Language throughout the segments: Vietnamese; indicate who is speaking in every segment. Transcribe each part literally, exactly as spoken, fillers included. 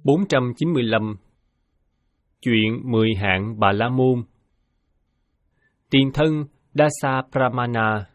Speaker 1: bốn trăm chín mươi lăm. Chuyện mười hạng Bà La Môn. Tiền thân Dasa Pramana.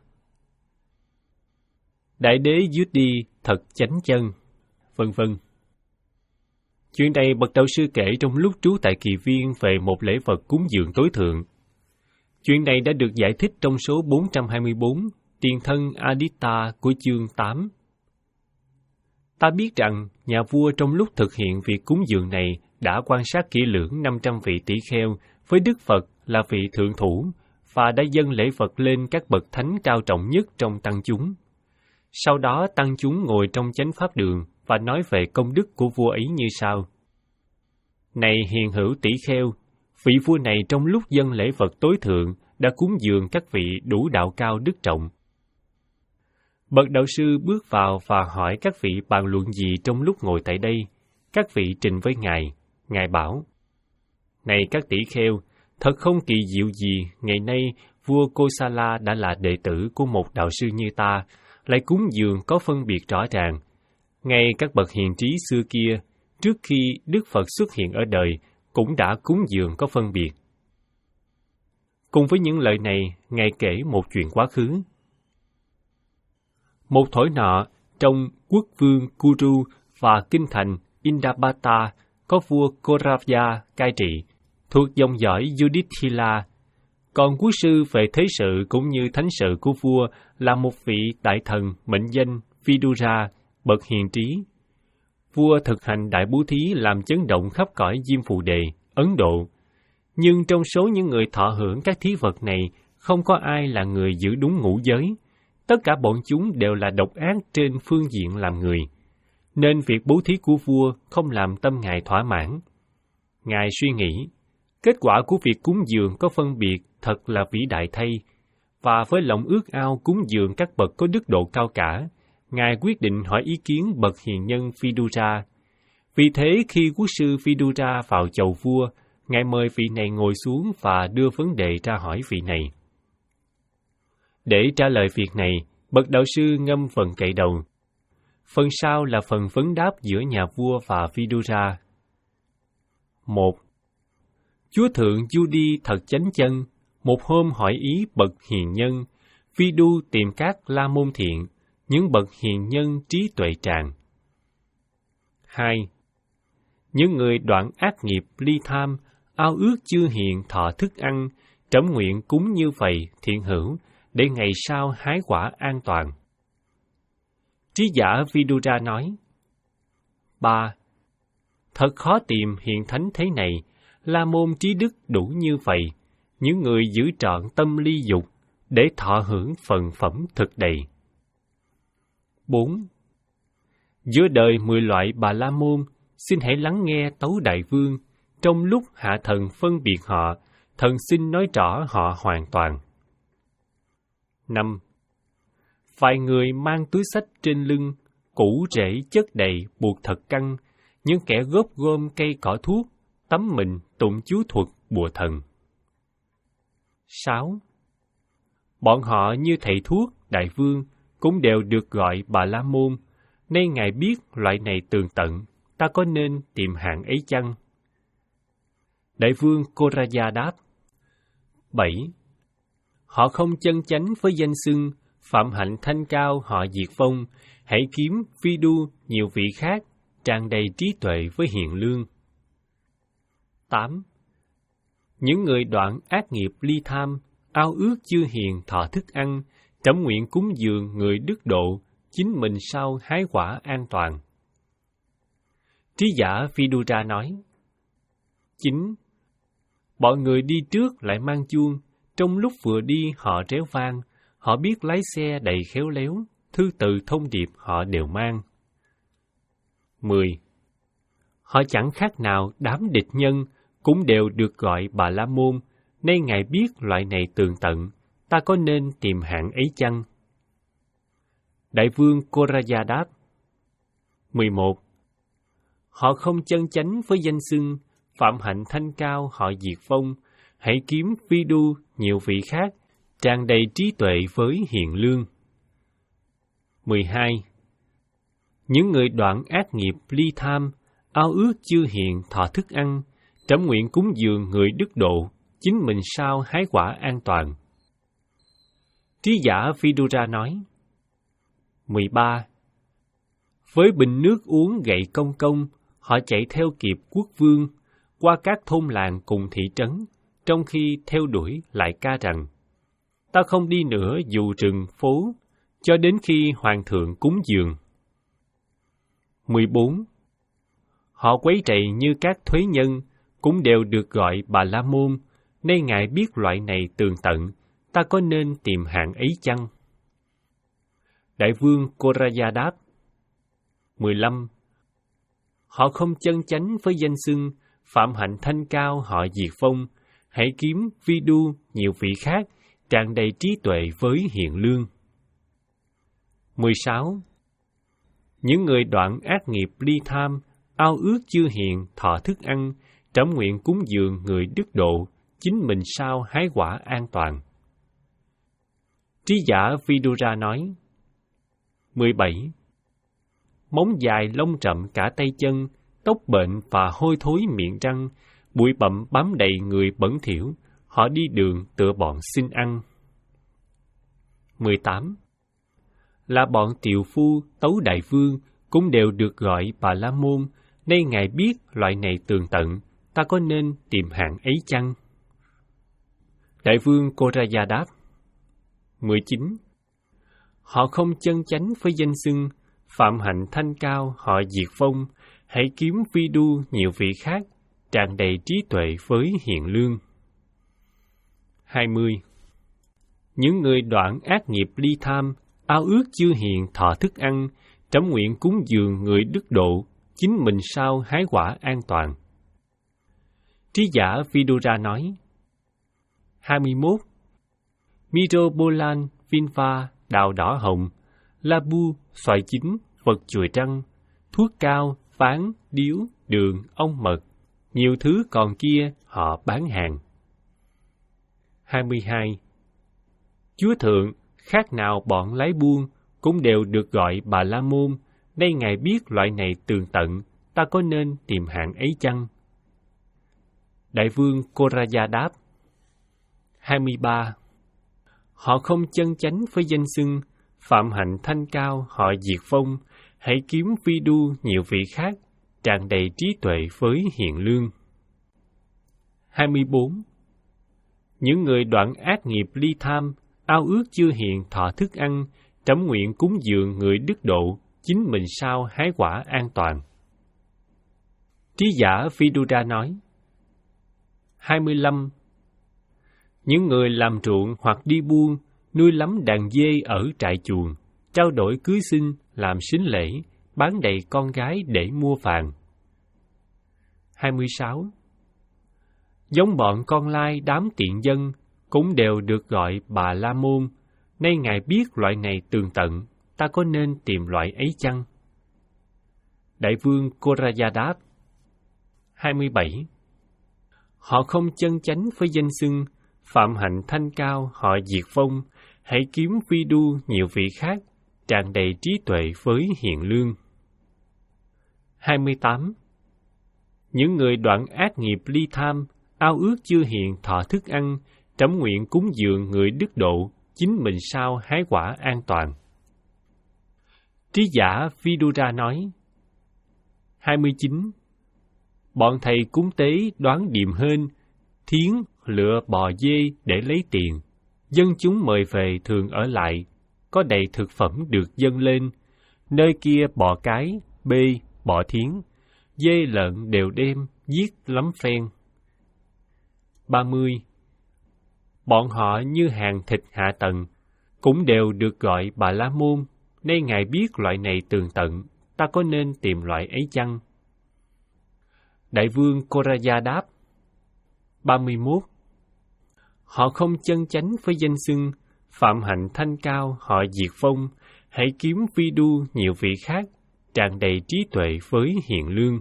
Speaker 1: Đại đế Yuddhi thật chánh chân, vân vân. Chuyện này bậc đạo sư kể trong lúc trú tại kỳ viên về một lễ vật cúng dường tối thượng. Chuyện này đã được giải thích trong số bốn trăm hai mươi bốn, tiền thân Aditta của chương tám. Ta biết rằng nhà vua trong lúc thực hiện việc cúng dường này đã quan sát kỹ lưỡng năm trăm vị tỷ kheo với Đức Phật là vị thượng thủ và đã dâng lễ vật lên các bậc thánh cao trọng nhất trong tăng chúng. Sau đó tăng chúng ngồi trong chánh pháp đường và nói về công đức của vua ấy như sau: Này hiền hữu tỷ kheo, vị vua này trong lúc dâng lễ vật tối thượng đã cúng dường các vị đủ đạo cao đức trọng. Bậc đạo sư bước vào và hỏi các vị bàn luận gì trong lúc ngồi tại đây. Các vị trình với Ngài. Ngài bảo: Này các tỷ kheo, thật không kỳ diệu gì, ngày nay vua Kosala đã là đệ tử của một đạo sư như ta, lại cúng dường có phân biệt rõ ràng. Ngay các bậc hiền trí xưa kia, trước khi Đức Phật xuất hiện ở đời, cũng đã cúng dường có phân biệt. Cùng với những lời này, Ngài kể một chuyện quá khứ. Một thổi nọ, trong quốc vương Kuru và kinh thành Indabata, có vua Kauravya cai trị, thuộc dòng dõi Yudhishthira. Còn quốc sư về thế sự cũng như thánh sự của vua là một vị đại thần mệnh danh Vidura, bậc hiền trí. Vua thực hành đại bố thí làm chấn động khắp cõi Diêm Phù Đề, Ấn Độ. Nhưng trong số những người thọ hưởng các thí vật này, không có ai là người giữ đúng ngũ giới. Tất cả bọn chúng đều là độc ác trên phương diện làm người, nên việc bố thí của vua không làm tâm Ngài thỏa mãn. Ngài suy nghĩ, kết quả của việc cúng dường có phân biệt thật là vĩ đại thay, và với lòng ước ao cúng dường các bậc có đức độ cao cả, Ngài quyết định hỏi ý kiến bậc hiền nhân Vidura. Vì thế khi quốc sư Vidura vào chầu vua, Ngài mời vị này ngồi xuống và đưa vấn đề ra hỏi vị này. Để trả lời việc này, bậc đạo sư ngâm phần kệ đầu. Phần sau là phần vấn đáp giữa nhà vua và Vidura. Một. Chúa thượng Yuddhi thật chánh chân, một hôm hỏi ý bậc hiền nhân, Vidu tìm các la môn thiện, những bậc hiền nhân trí tuệ tràn. Hai. Những người đoạn ác nghiệp ly tham, ao ước chưa hiện thọ thức ăn, trẫm nguyện cúng như vậy thiện hữu, để ngày sau hái quả an toàn. Trí giả Vidura nói. Ba. Thật khó tìm hiện thánh thế này, la môn trí đức đủ như vậy, những người giữ trọn tâm ly dục, để thọ hưởng phần phẩm thực đầy. Bốn. Giữa đời mười loại Bà La Môn, xin hãy lắng nghe tấu đại vương, trong lúc hạ thần phân biệt họ, thần xin nói rõ họ hoàn toàn. Năm. Vài người mang túi xách trên lưng, củ rễ chất đầy buộc thật căng, những kẻ góp gom cây cỏ thuốc, tắm mình tụng chú thuật bùa thần. Sáu. Bọn họ như thầy thuốc, đại vương, cũng đều được gọi Bà La Môn, nay Ngài biết loại này tường tận, ta có nên tìm hạng ấy chăng? Đại vương Koraya đáp. Bảy. Họ không chân chánh với danh xưng, phạm hạnh thanh cao họ diệt vong, hãy kiếm Vidu nhiều vị khác, tràn đầy trí tuệ với hiền lương. Tám. Những người đoạn ác nghiệp ly tham, ao ước chưa hiền thọ thức ăn, trẫm nguyện cúng dường người đức độ, chính mình sau hái quả an toàn. Trí giả Vidura nói. Chín. Bọn người đi trước lại mang chuông, trong lúc vừa đi họ réo vang, họ biết lái xe đầy khéo léo, thư từ thông điệp họ đều mang. Mười. Họ chẳng khác nào đám địch nhân, cũng đều được gọi Bà La Môn, nay Ngài biết loại này tường tận, ta có nên tìm hạng ấy chăng? Đại vương Koraya đáp. Mười một. Họ không chân chánh với danh xưng, phạm hạnh thanh cao họ diệt vong, hãy kiếm Vidu nhiều vị khác, tràn đầy trí tuệ với hiền lương. Mười hai. Những người đoạn ác nghiệp ly tham, ao ước chưa hiện thọ thức ăn, trẫm nguyện cúng dường người đức độ, chính mình sao hái quả an toàn. Trí giả Vidura nói. mười ba. Với bình nước uống gậy công công, họ chạy theo kịp quốc vương, qua các thôn làng cùng thị trấn, trong khi theo đuổi lại ca rằng, ta không đi nữa dù rừng phố, cho đến khi hoàng thượng cúng dường. mười bốn. Họ quấy rầy như các thuế nhân, cũng đều được gọi Bà La Môn, nay ngài biết loại này tường tận, ta có nên tìm hạng ấy chăng? Đại vương Koraya đáp. mười lăm. Họ không chân chánh với danh xưng, phạm hạnh thanh cao họ diệt vong, hãy kiếm vi đu nhiều vị khác, tràn đầy trí tuệ với hiền lương. mười sáu. Những người đoạn ác nghiệp ly tham, ao ước chưa hiện thọ thức ăn, trẫm nguyện cúng dường người đức độ, chính mình sao hái quả an toàn. Trí giả Vidura nói. mười bảy. Móng dài lông rậm cả tay chân, tóc bệnh và hôi thối miệng răng, bụi bặm bám đầy người bẩn thỉu, họ đi đường tựa bọn xin ăn. mười tám. Là bọn tiều phu, tấu đại vương, cũng đều được gọi Bà La Môn, nay ngài biết loại này tường tận, ta có nên tìm hạng ấy chăng? Đại vương Koraya đáp. mười chín. Họ không chân chánh với danh xưng, phạm hạnh thanh cao họ diệt vong, hãy kiếm vi đu nhiều vị khác, tràn đầy trí tuệ với hiền lương. hai mươi. Những người đoạn ác nghiệp ly tham, ao ước chưa hiện thọ thức ăn, trẫm nguyện cúng dường người đức độ, chính mình sao hái quả an toàn. Trí giả Vidura nói. hai mươi mốt. Mirobolan, Vinva, đào đỏ hồng, Labu, xoài chín, vật chùi trăng, thuốc cao, ván, điếu, đường, ong mật, nhiều thứ còn kia họ bán hàng. hai mươi hai. Chúa Thượng, khác nào bọn lái buôn, cũng đều được gọi Bà La Môn, nay ngài biết loại này tường tận, ta có nên tìm hạng ấy chăng? Đại vương Koraya đáp. hai mươi ba. Họ không chân chánh với danh xưng, phạm hạnh thanh cao họ diệt vong, hãy kiếm vi đu nhiều vị khác, tràn đầy trí tuệ với hiền lương. hai mươi bốn. Những người đoạn ác nghiệp ly tham, ao ước chưa hiện thọ thức ăn, trẫm nguyện cúng dường người đức độ, chính mình sao hái quả an toàn. Trí giả Vidura nói. hai mươi lăm. Những người làm ruộng hoặc đi buôn, nuôi lắm đàn dê ở trại chuồng, trao đổi cưới xin, làm sính lễ, bán đầy con gái để mua vàng. hai mươi sáu. Giống bọn con lai đám tiện dân, cũng đều được gọi Bà La Môn, nay ngài biết loại này tường tận, ta có nên tìm loại ấy chăng? Đại vương Koraya đáp. hai mươi bảy. Họ không chân chánh với danh xưng, phạm hạnh thanh cao họ diệt vong, hãy kiếm vi đu nhiều vị khác, tràn đầy trí tuệ với hiền lương. hai mươi tám. Những người đoạn ác nghiệp ly tham, ao ước chưa hiện thọ thức ăn, trẫm nguyện cúng dường người đức độ, chính mình sao hái quả an toàn. Trí giả Vidura nói. hai mươi chín. Bọn thầy cúng tế đoán điềm hên, thiến, lựa bò dê để lấy tiền, dân chúng mời về thường ở lại, có đầy thực phẩm được dâng lên, nơi kia bò cái, bê, bò thiến, dê lợn đều đem, giết lắm phen. ba mươi. Bọn họ như hàng thịt hạ tầng, cũng đều được gọi Bà La Môn, nay ngài biết loại này tường tận, ta có nên tìm loại ấy chăng? Đại vương Koraya đáp. ba mươi mốt. Họ không chân chánh với danh xưng, phạm hạnh thanh cao họ diệt vong, hãy kiếm vi đu nhiều vị khác, tràn đầy trí tuệ với hiền lương.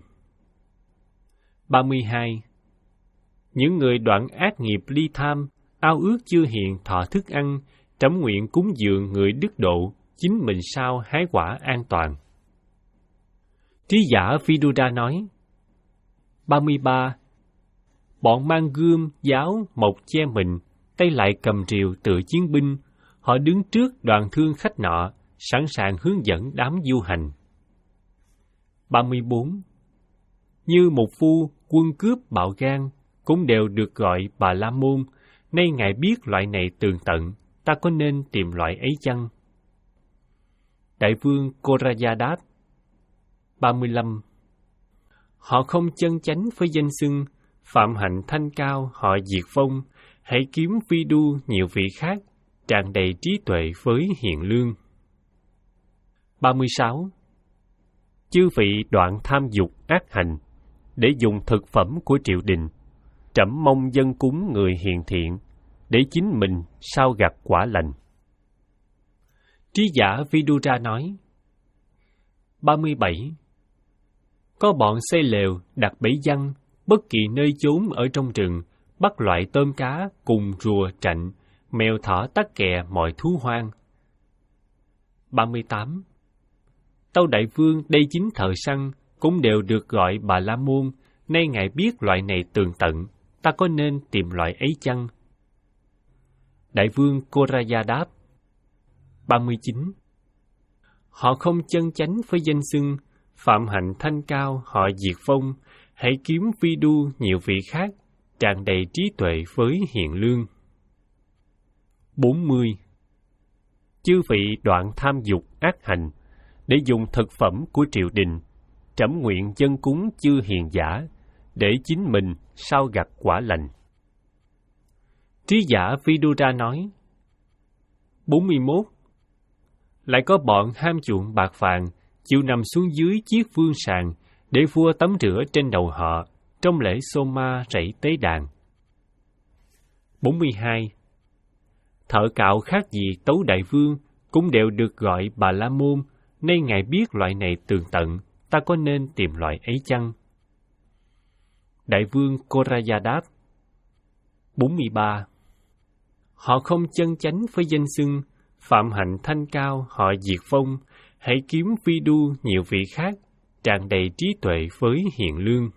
Speaker 1: ba mươi hai. Những người đoạn ác nghiệp ly tham, ao ước chưa hiện thọ thức ăn, trẫm nguyện cúng dường người đức độ, chính mình sao hái quả an toàn. Trí giả Vidura nói. ba mươi ba. Bọn mang gươm, giáo, mộc che mình, tay lại cầm rìu tựa chiến binh, họ đứng trước đoàn thương khách nọ, sẵn sàng hướng dẫn đám du hành. ba mươi bốn. Như một phu, quân cướp bạo gan, cũng đều được gọi Bà La Môn, nay ngài biết loại này tường tận, ta có nên tìm loại ấy chăng? Đại vương Koraya đáp. ba mươi lăm. Họ không chân chánh với danh xưng, phạm hạnh thanh cao họ diệt vong, hãy kiếm vi đu nhiều vị khác, tràn đầy trí tuệ với hiền lương. ba mươi sáu. Chư vị đoạn tham dục ác hành, để dùng thực phẩm của triều đình, trẫm mong dân cúng người hiền thiện, để chính mình sao gặt quả lành. Trí giả Vidura nói. ba mươi bảy. Có bọn xây lều, đặt bẫy giăng, bất kỳ nơi chốn ở trong rừng, bắt loại tôm cá cùng rùa trạnh, mèo thỏ tắc kè mọi thú hoang. ba mươi tám. Tâu đại vương đây chính thợ săn, cũng đều được gọi Bà La Môn, nay ngài biết loại này tường tận, ta có nên tìm loại ấy chăng? Đại vương Koraya đáp. ba mươi chín. Họ không chân chánh với danh xưng, phạm hạnh thanh cao họ diệt vong, hãy kiếm vi đu nhiều vị khác, tràn đầy trí tuệ với hiền lương. bốn mươi. Chư vị đoạn tham dục ác hành, để dùng thực phẩm của triều đình, trẫm nguyện dân cúng chư hiền giả, để chính mình sao gặt quả lành. Trí giả Vidura nói. bốn mươi mốt. Lại có bọn ham chuộng bạc vàng, chịu nằm xuống dưới chiếc vương sàng, để vua tắm rửa trên đầu họ, trong lễ Soma rảy tế đàn. bốn mươi hai. Thợ cạo khác gì tấu đại vương, cũng đều được gọi Bà La Môn, nay ngài biết loại này tường tận, ta có nên tìm loại ấy chăng? Đại vương Koraya đáp. bốn mươi ba. Họ không chân chánh với danh xưng, phạm hạnh thanh cao họ diệt vong, hãy kiếm vi đu nhiều vị khác, tràn đầy trí tuệ với hiền lương.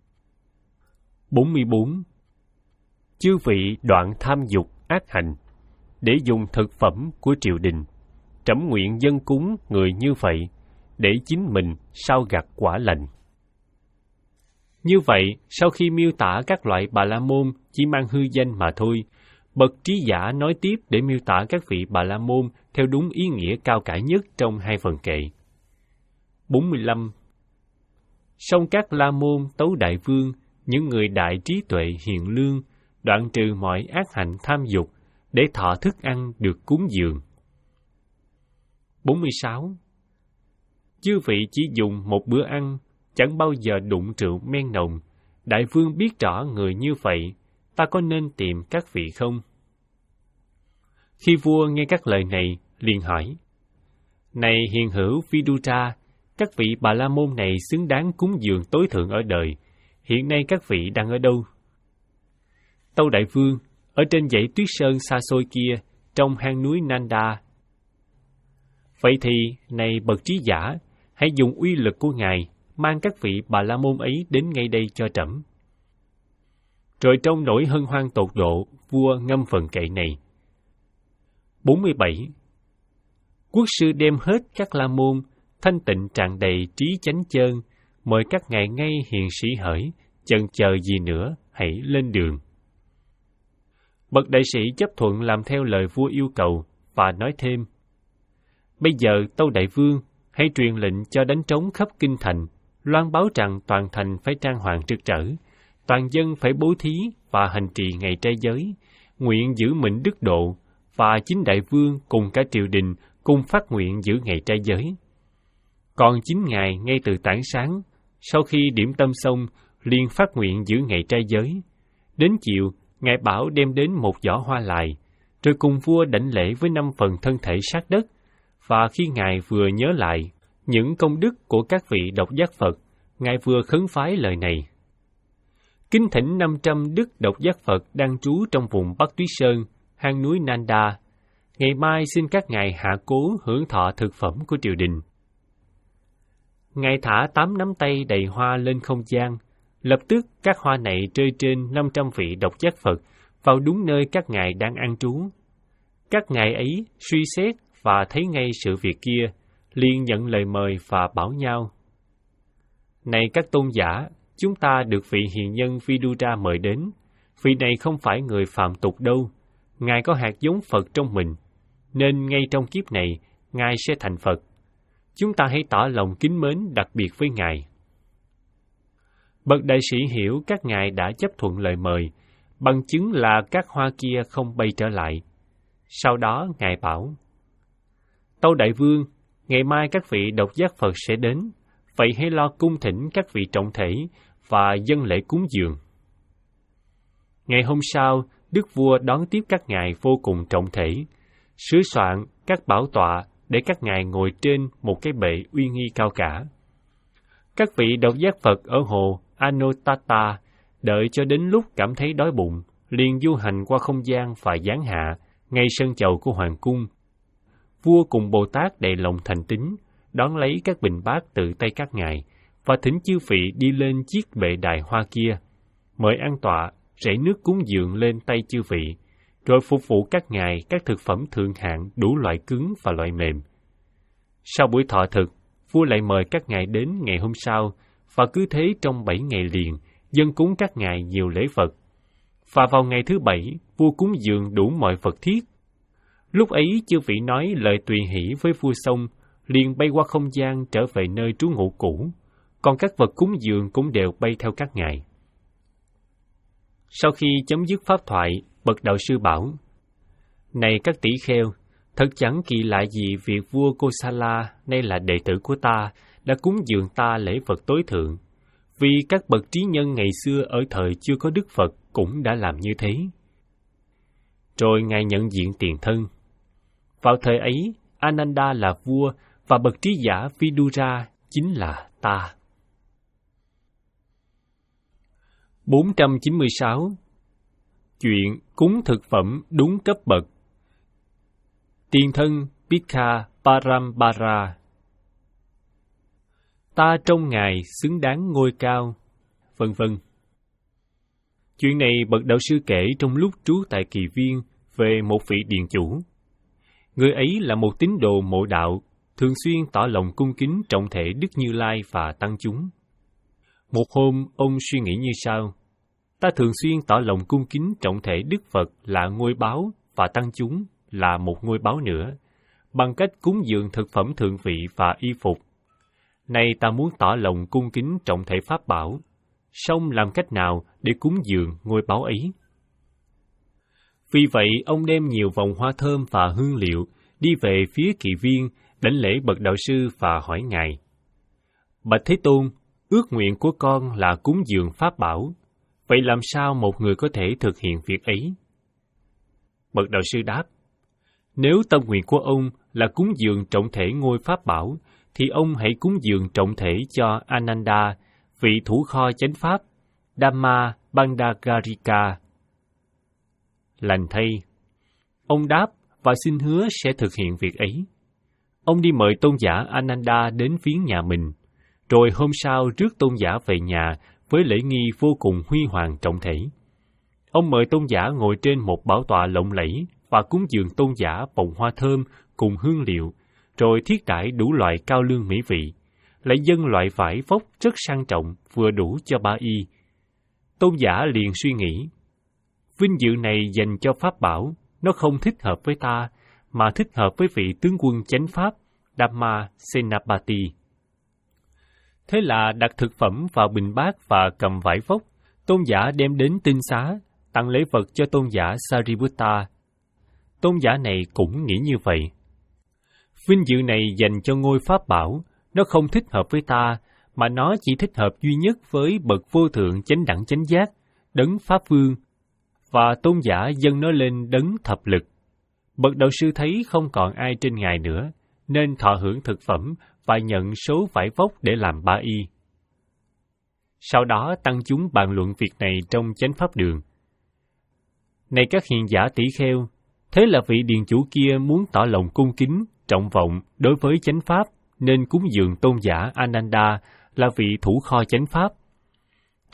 Speaker 1: bốn mươi bốn. Chư vị đoạn tham dục ác hành, để dùng thực phẩm của triều đình, trẫm nguyện dân cúng người như vậy, để chính mình sao gặt quả lành. Như vậy, sau khi miêu tả các loại Bà La Môn chỉ mang hư danh mà thôi, bậc trí giả nói tiếp để miêu tả các vị Bà La Môn theo đúng ý nghĩa cao cả nhất trong hai phần kệ. bốn mươi lăm. Song các La Môn tấu đại vương, những người đại trí tuệ hiền lương, đoạn trừ mọi ác hạnh tham dục, để thọ thức ăn được cúng dường. bốn mươi sáu. Chư vị chỉ dùng một bữa ăn, chẳng bao giờ đụng rượu men nồng, đại vương biết rõ người như vậy, ta có nên tìm các vị không? Khi vua nghe các lời này, liền hỏi. Này hiền hữu Vidura, các vị Bà La Môn này xứng đáng cúng dường tối thượng ở đời, hiện nay các vị đang ở đâu? Tâu đại vương, ở trên dãy tuyết sơn xa xôi kia, trong hang núi Nanda. Vậy thì, này bậc trí giả, hãy dùng uy lực của ngài, mang các vị Bà La Môn ấy đến ngay đây cho trẫm. Rồi trong nỗi hân hoan tột độ, vua ngâm phần kệ này. bốn mươi bảy. Quốc sư đem hết các La Môn, thanh tịnh tràn đầy trí chánh chơn, mời các ngài ngay hiền sĩ hởi, chần chờ gì nữa, hãy lên đường. Bậc đại sĩ chấp thuận làm theo lời vua yêu cầu, và nói thêm. Bây giờ tâu đại vương, hãy truyền lệnh cho đánh trống khắp kinh thành, loan báo rằng toàn thành phải trang hoàng rực rỡ, toàn dân phải bố thí và hành trì ngày trai giới, nguyện giữ mệnh đức độ, và chính đại vương cùng cả triều đình cùng phát nguyện giữ ngày trai giới. Còn chính ngài ngay từ tảng sáng, sau khi điểm tâm xong, liền phát nguyện giữ ngày trai giới. Đến chiều, ngài bảo đem đến một giỏ hoa lài, rồi cùng vua đảnh lễ với năm phần thân thể sát đất, và khi ngài vừa nhớ lại những công đức của các vị độc giác Phật, ngài vừa khấn phái lời này. Kính thỉnh năm trăm đức độc giác Phật đang trú trong vùng Bắc Tuyết Sơn, hang núi Nanda. Ngày mai xin các ngài hạ cố hưởng thọ thực phẩm của triều đình. Ngài thả tám nắm tay đầy hoa lên không gian, Lập tức các hoa này rơi trên năm trăm vị độc giác Phật vào đúng nơi các ngài đang an trú. Các ngài ấy suy xét và thấy ngay sự việc kia, liền nhận lời mời và bảo nhau: Này các tôn giả, chúng ta được vị hiền nhân Vidura mời đến. Vị này không phải người phàm tục đâu, ngài có hạt giống Phật trong mình, nên ngay trong kiếp này ngài sẽ thành Phật. Chúng ta hãy tỏ lòng kính mến đặc biệt với ngài. Bậc đại sĩ hiểu các ngài đã chấp thuận lời mời, bằng chứng là các hoa kia không bay trở lại. Sau đó ngài bảo: Tâu đại vương, ngày mai các vị độc giác Phật sẽ đến, vậy hãy lo cung thỉnh các vị trọng thể và dâng lễ cúng dường. Ngày hôm sau, đức vua đón tiếp các ngài vô cùng trọng thể, sửa soạn các bảo tọa để các ngài ngồi trên một cái bệ uy nghi cao cả. Các vị độc giác Phật ở hồ Anottata đợi cho đến lúc cảm thấy đói bụng, liền du hành qua không gian và giáng hạ ngay sân chầu của hoàng cung. Vua cùng Bồ Tát đầy lòng thành tín đón lấy các bình bát từ tay các ngài và thỉnh chư vị đi lên chiếc bệ đài hoa kia, mời an tọa, rải nước cúng dường lên tay chư vị, rồi phục vụ các ngài các thực phẩm thượng hạng đủ loại cứng và loại mềm. Sau buổi thọ thực, vua lại mời các ngài đến ngày hôm sau, và cứ thế trong bảy ngày liền, dâng cúng các ngài nhiều lễ vật. Và vào ngày thứ bảy, vua cúng dường đủ mọi vật thiết. Lúc ấy chư vị nói lời tùy hỷ với vua xong, liền bay qua không gian trở về nơi trú ngụ cũ, còn các vật cúng dường cũng đều bay theo các ngài. Sau khi chấm dứt pháp thoại, bậc đạo sư bảo: Này các tỷ kheo, thật chẳng kỳ lạ gì việc vua Kosala, nay là đệ tử của ta, đã cúng dường ta lễ vật tối thượng, vì các bậc trí nhân ngày xưa ở thời chưa có Đức Phật cũng đã làm như thế. Rồi ngài nhận diện tiền thân. Vào thời ấy, Ananda là vua và bậc trí giả Vidura chính là ta. bốn trăm chín mươi sáu. Chuyện cúng thực phẩm đúng cấp bậc. Tiền thân Bhikkha Parambara. Ta trong ngài xứng đáng ngôi cao, vân vân. Chuyện này bậc đạo sư kể trong lúc trú tại Kỳ Viên về một vị điền chủ. Người ấy là một tín đồ mộ đạo, thường xuyên tỏ lòng cung kính trọng thể Đức Như Lai và tăng chúng. Một hôm, ông suy nghĩ như sau: ta thường xuyên tỏ lòng cung kính trọng thể Đức Phật là ngôi báu và tăng chúng là một ngôi báu nữa, bằng cách cúng dường thực phẩm thượng vị và y phục. Nay ta muốn tỏ lòng cung kính trọng thể Pháp bảo, song làm cách nào để cúng dường ngôi báu ấy? Vì vậy, ông đem nhiều vòng hoa thơm và hương liệu đi về phía Kỳ Viên, đảnh lễ bậc đạo sư và hỏi ngài: Bạch Thế Tôn, ước nguyện của con là cúng dường Pháp bảo, vậy làm sao một người có thể thực hiện việc ấy? Bậc đạo sư đáp: Nếu tâm nguyện của ông là cúng dường trọng thể ngôi Pháp bảo, thì ông hãy cúng dường trọng thể cho Ananda, vị thủ kho chánh pháp, Dhamma Bandagarika. Lành thay, ông đáp và xin hứa sẽ thực hiện việc ấy. Ông đi mời tôn giả Ananda đến viếng nhà mình, rồi hôm sau rước tôn giả về nhà với lễ nghi vô cùng huy hoàng trọng thể. Ông mời tôn giả ngồi trên một bảo tọa lộng lẫy và cúng dường tôn giả vòng hoa thơm cùng hương liệu, rồi thiết đãi đủ loại cao lương mỹ vị, lại dâng loại vải vóc rất sang trọng vừa đủ cho ba y. Tôn giả liền suy nghĩ: vinh dự này dành cho Pháp bảo, nó không thích hợp với ta, mà thích hợp với vị tướng quân chánh pháp Dhamma Senapati. Thế là đặt thực phẩm vào bình bát và cầm vải vóc, tôn giả đem đến tinh xá, tặng lễ vật cho tôn giả Sariputta. Tôn giả này cũng nghĩ như vậy. Vinh dự này dành cho ngôi Pháp bảo, nó không thích hợp với ta, mà nó chỉ thích hợp duy nhất với bậc vô thượng chánh đẳng chánh giác, đấng Pháp Vương, và tôn giả dâng nó lên đấng thập lực. Bậc đạo sư thấy không còn ai trên ngài nữa, nên thọ hưởng thực phẩm và nhận số vải vóc để làm ba y. Sau đó tăng chúng bàn luận việc này trong chánh pháp đường. Này các hiền giả tỷ kheo, thế là vị điền chủ kia muốn tỏ lòng cung kính, trọng vọng đối với chánh pháp, nên cúng dường tôn giả Ananda là vị thủ kho chánh pháp.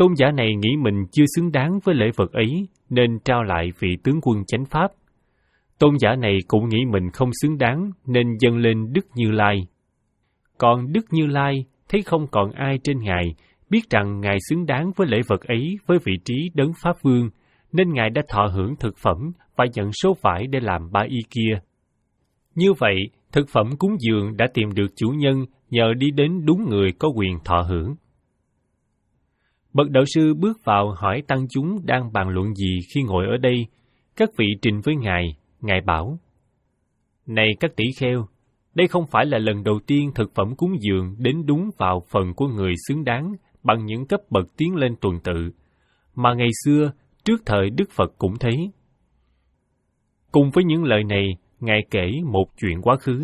Speaker 1: Tôn giả này nghĩ mình chưa xứng đáng với lễ vật ấy, nên trao lại vị tướng quân chánh pháp. Tôn giả này cũng nghĩ mình không xứng đáng, nên dâng lên Đức Như Lai. Còn Đức Như Lai thấy không còn ai trên Ngài biết rằng Ngài xứng đáng với lễ vật ấy với vị trí đấng Pháp Vương, nên Ngài đã thọ hưởng thực phẩm và nhận số vải để làm ba y kia. Như vậy, thực phẩm cúng dường đã tìm được chủ nhân nhờ đi đến đúng người có quyền thọ hưởng. Bậc đạo sư bước vào hỏi tăng chúng đang bàn luận gì khi ngồi ở đây. Các vị trình với Ngài, Ngài bảo: Này các tỷ kheo, đây không phải là lần đầu tiên thực phẩm cúng dường đến đúng vào phần của người xứng đáng bằng những cấp bậc tiến lên tuần tự, mà ngày xưa, trước thời Đức Phật cũng thấy. Cùng với những lời này, Ngài kể một chuyện quá khứ.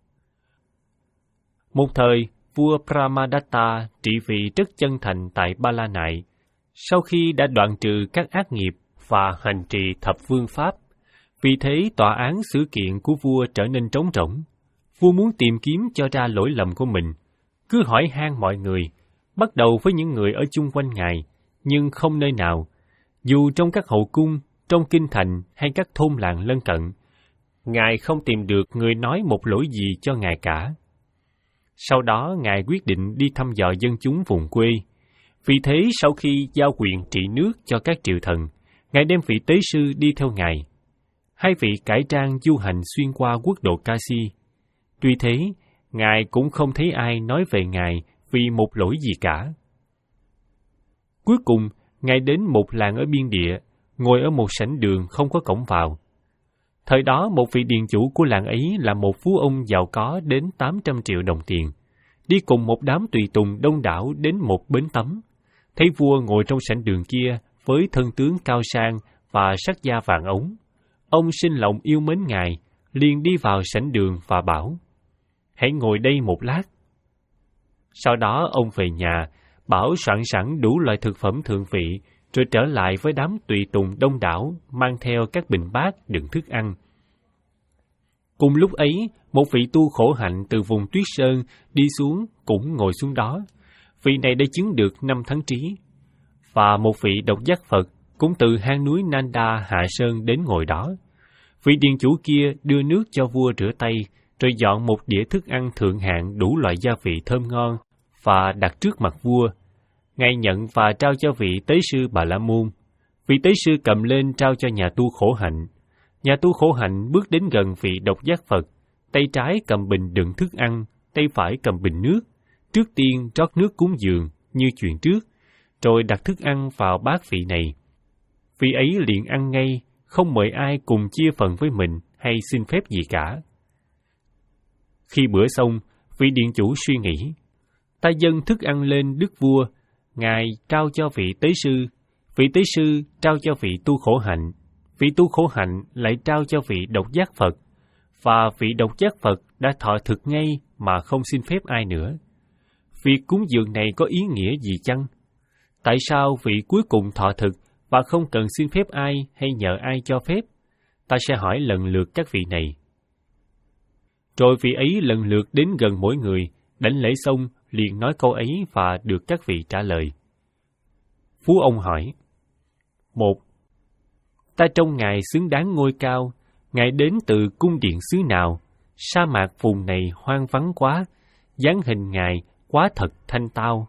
Speaker 1: Một thời, vua Brahmadatta trị vì rất chân thành tại Ba La Nại. Sau khi đã đoạn trừ các ác nghiệp và hành trì thập phương pháp, vì thế tòa án xử kiện của vua trở nên trống rỗng. Vua muốn tìm kiếm cho ra lỗi lầm của mình, cứ hỏi han mọi người, bắt đầu với những người ở chung quanh Ngài, nhưng không nơi nào, dù trong các hậu cung, trong kinh thành hay các thôn làng lân cận, Ngài không tìm được người nói một lỗi gì cho Ngài cả. Sau đó, Ngài quyết định đi thăm dò dân chúng vùng quê. Vì thế, sau khi giao quyền trị nước cho các triều thần, Ngài đem vị tế sư đi theo Ngài. Hai vị cải trang du hành xuyên qua quốc độ Kasi. Tuy thế, Ngài cũng không thấy ai nói về Ngài vì một lỗi gì cả. Cuối cùng, Ngài đến một làng ở biên địa, ngồi ở một sảnh đường không có cổng vào. Thời đó, một vị điền chủ của làng ấy là một phú ông giàu có đến tám trăm triệu đồng tiền, đi cùng một đám tùy tùng đông đảo đến một bến tắm. Thấy vua ngồi trong sảnh đường kia với thân tướng cao sang và sắc da vàng ống, ông sinh lòng yêu mến Ngài, liền đi vào sảnh đường và bảo: Hãy ngồi đây một lát. Sau đó ông về nhà, bảo soạn sẵn đủ loại thực phẩm thượng vị, rồi trở lại với đám tùy tùng đông đảo, mang theo các bình bát đựng thức ăn. Cùng lúc ấy, một vị tu khổ hạnh từ vùng Tuyết Sơn đi xuống cũng ngồi xuống đó. Vị này đã chứng được năm thắng trí. Và một vị độc giác Phật cũng từ hang núi Nanda hạ sơn đến ngồi đó. Vị điền chủ kia đưa nước cho vua rửa tay, rồi dọn một đĩa thức ăn thượng hạng đủ loại gia vị thơm ngon và đặt trước mặt vua. Ngài nhận và trao cho vị tế sư Bà La Môn. Vị tế sư cầm lên trao cho nhà tu khổ hạnh. Nhà tu khổ hạnh bước đến gần vị độc giác Phật, tay trái cầm bình đựng thức ăn, tay phải cầm bình nước. Trước tiên rót nước cúng dường như chuyện trước, rồi đặt thức ăn vào bát vị này. Vị ấy liền ăn ngay, không mời ai cùng chia phần với mình hay xin phép gì cả. Khi bữa xong, vị điện chủ suy nghĩ: Ta dâng thức ăn lên đức vua, Ngài trao cho vị tế sư, vị tế sư trao cho vị tu khổ hạnh, vị tu khổ hạnh lại trao cho vị độc giác Phật, và vị độc giác Phật đã thọ thực ngay mà không xin phép ai nữa. Việc cúng dường này có ý nghĩa gì chăng? Tại sao vị cuối cùng thọ thực và không cần xin phép ai hay nhờ ai cho phép? Ta sẽ hỏi lần lượt các vị này. Rồi vị ấy lần lượt đến gần mỗi người, đảnh lễ xong liền nói câu ấy và được các vị trả lời. Phú ông hỏi: Một, ta trông Ngài xứng đáng ngôi cao, Ngài đến từ cung điện xứ nào? Sa mạc vùng này hoang vắng quá, dáng hình Ngài quá thật thanh tao.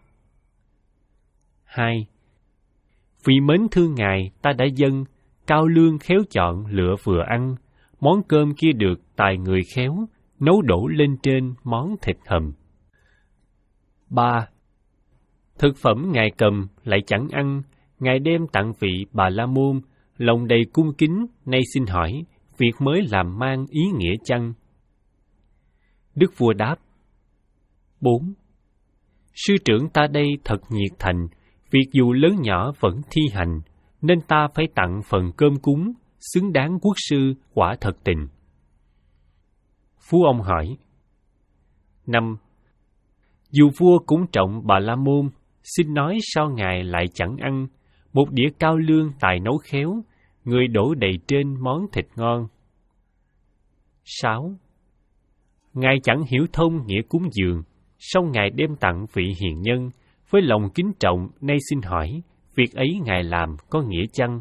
Speaker 1: Hai, vì mến thương Ngài ta đã dâng, cao lương khéo chọn lựa vừa ăn, món cơm kia được tài người khéo, nấu đổ lên trên món thịt hầm. Ba, thực phẩm Ngài cầm lại chẳng ăn, Ngài đem tặng vị Bà La Môn, lòng đầy cung kính, nay xin hỏi, việc mới làm mang ý nghĩa chăng? Đức vua đáp: Bốn, sư trưởng ta đây thật nhiệt thành, việc dù lớn nhỏ vẫn thi hành, nên ta phải tặng phần cơm cúng, xứng đáng quốc sư quả thật tình. Phú ông hỏi: Năm, dù vua cũng trọng Bà La Môn, xin nói sao Ngài lại chẳng ăn một đĩa cao lương tài nấu khéo, người đổ đầy trên món thịt ngon. Sáu, Ngài chẳng hiểu thông nghĩa cúng dường, song Ngài đem tặng vị hiền nhân, với lòng kính trọng nay xin hỏi, việc ấy Ngài làm có nghĩa chăng?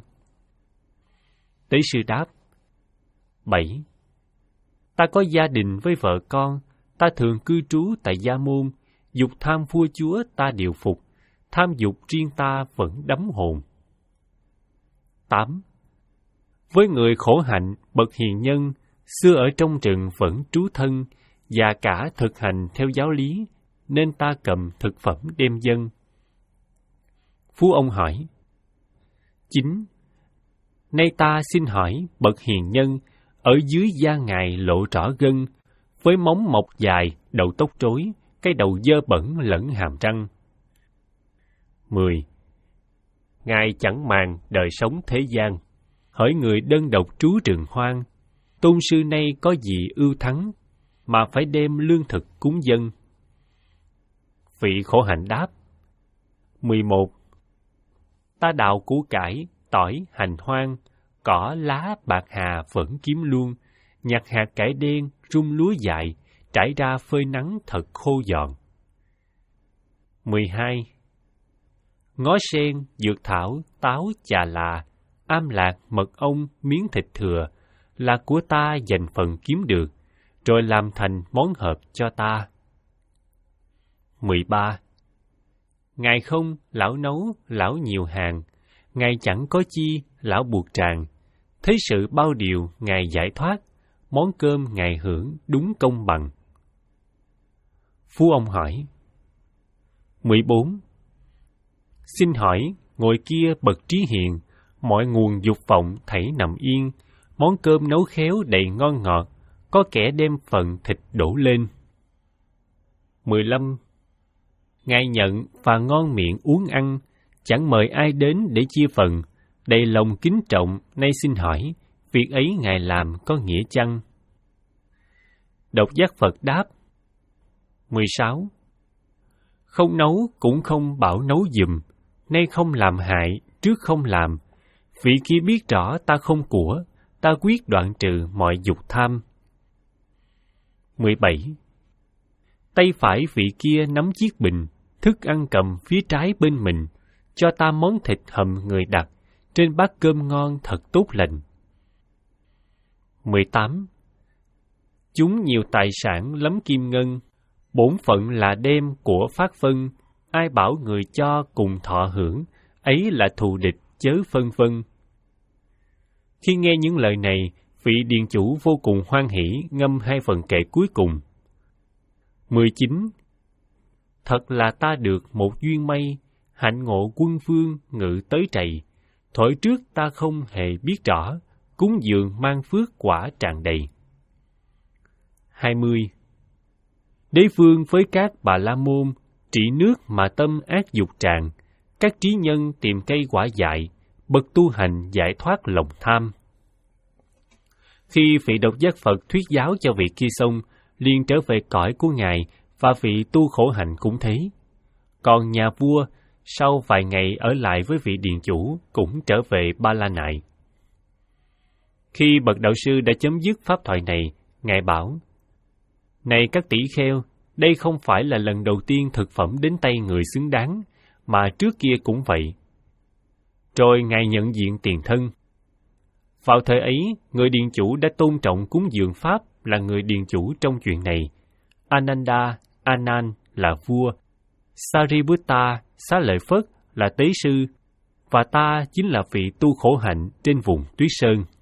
Speaker 1: Tế sư đáp: Bảy. Ta có gia đình với vợ con, ta thường cư trú tại gia môn, dục tham vua chúa ta điều phục, tham dục riêng ta vẫn đắm hồn. Tám. Với người khổ hạnh, bậc hiền nhân, xưa ở trong rừng vẫn trú thân, và cả thực hành theo giáo lý, nên ta cầm thực phẩm đem dâng. Phú ông hỏi: Chín. Nay ta xin hỏi, bậc hiền nhân, ở dưới da Ngài lộ rõ gân, với móng mọc dài, đầu tóc rối, cái đầu dơ bẩn lẫn hàm răng. Mười. Ngài chẳng màng đời sống thế gian, hỡi người đơn độc trú rừng hoang, tôn sư nay có gì ưu thắng, mà phải đem lương thực cúng dân. Vị khổ hạnh đáp: Mười một. Ta đào củ cải, tỏi, hành hoang, cỏ, lá, bạc hà vẫn kiếm luôn, nhặt hạt cải đen, rung lúa dại, trải ra phơi nắng thật khô giòn. Mười hai. Ngó sen, dược thảo, táo, chà là, am lạc, mật ong, miếng thịt thừa, là của ta dành phần kiếm được, rồi làm thành món hợp cho ta. Mười ba. Ngài không, lão nấu, lão nhiều hàng, Ngài chẳng có chi, lão buộc tràng, thế sự bao điều Ngài giải thoát, món cơm Ngài hưởng đúng công bằng. Phú ông hỏi: Mười bốn. Xin hỏi, ngồi kia bậc trí hiền, mọi nguồn dục vọng thảy nằm yên, món cơm nấu khéo đầy ngon ngọt, có kẻ đem phần thịt đổ lên. Mười lăm. Ngài nhận và ngon miệng uống ăn, chẳng mời ai đến để chia phần, đầy lòng kính trọng, nay xin hỏi, việc ấy Ngài làm có nghĩa chăng? Độc giác Phật đáp: Mười sáu. Không nấu cũng không bảo nấu giùm, nay không làm hại, trước không làm, vị kia biết rõ ta không của, ta quyết đoạn trừ mọi dục tham. Mười bảy. Tay phải vị kia nắm chiếc bình, thức ăn cầm phía trái bên mình, cho ta món thịt hầm người đặt, trên bát cơm ngon thật tốt lành. Mười tám. Chúng nhiều tài sản lắm kim ngân, bổn phận là đem của phát phân, ai bảo người cho cùng thọ hưởng, ấy là thù địch chớ phân vân. Khi nghe những lời này, vị điền chủ vô cùng hoan hỷ ngâm hai phần kệ cuối cùng. Mười chín. Thật là ta được một duyên may, hạnh ngộ quân vương ngự tới trầy, thổi trước ta không hề biết rõ, cúng dường mang phước quả tràn đầy. Hai mươi. Đế vương với các bà la môn, trị nước mà tâm ác dục tràn, các trí nhân tìm cây quả dại, bậc tu hành giải thoát lòng tham. Khi vị độc giác Phật thuyết giáo cho vị kia xong, liền trở về cõi của Ngài, và vị tu khổ hạnh cũng thế. Còn nhà vua, sau vài ngày ở lại với vị điền chủ, cũng trở về Ba La Nại. Khi bậc đạo sư đã chấm dứt pháp thoại này, Ngài bảo: Này các tỷ kheo, đây không phải là lần đầu tiên thực phẩm đến tay người xứng đáng, mà trước kia cũng vậy. Rồi Ngài nhận diện tiền thân. Vào thời ấy, người điền chủ đã tôn trọng cúng dường Pháp là người điền chủ trong chuyện này. Ananda, Anan là vua, Sariputta, Xá Lợi Phất là tế sư, và ta chính là vị tu khổ hạnh trên vùng Tuyết Sơn.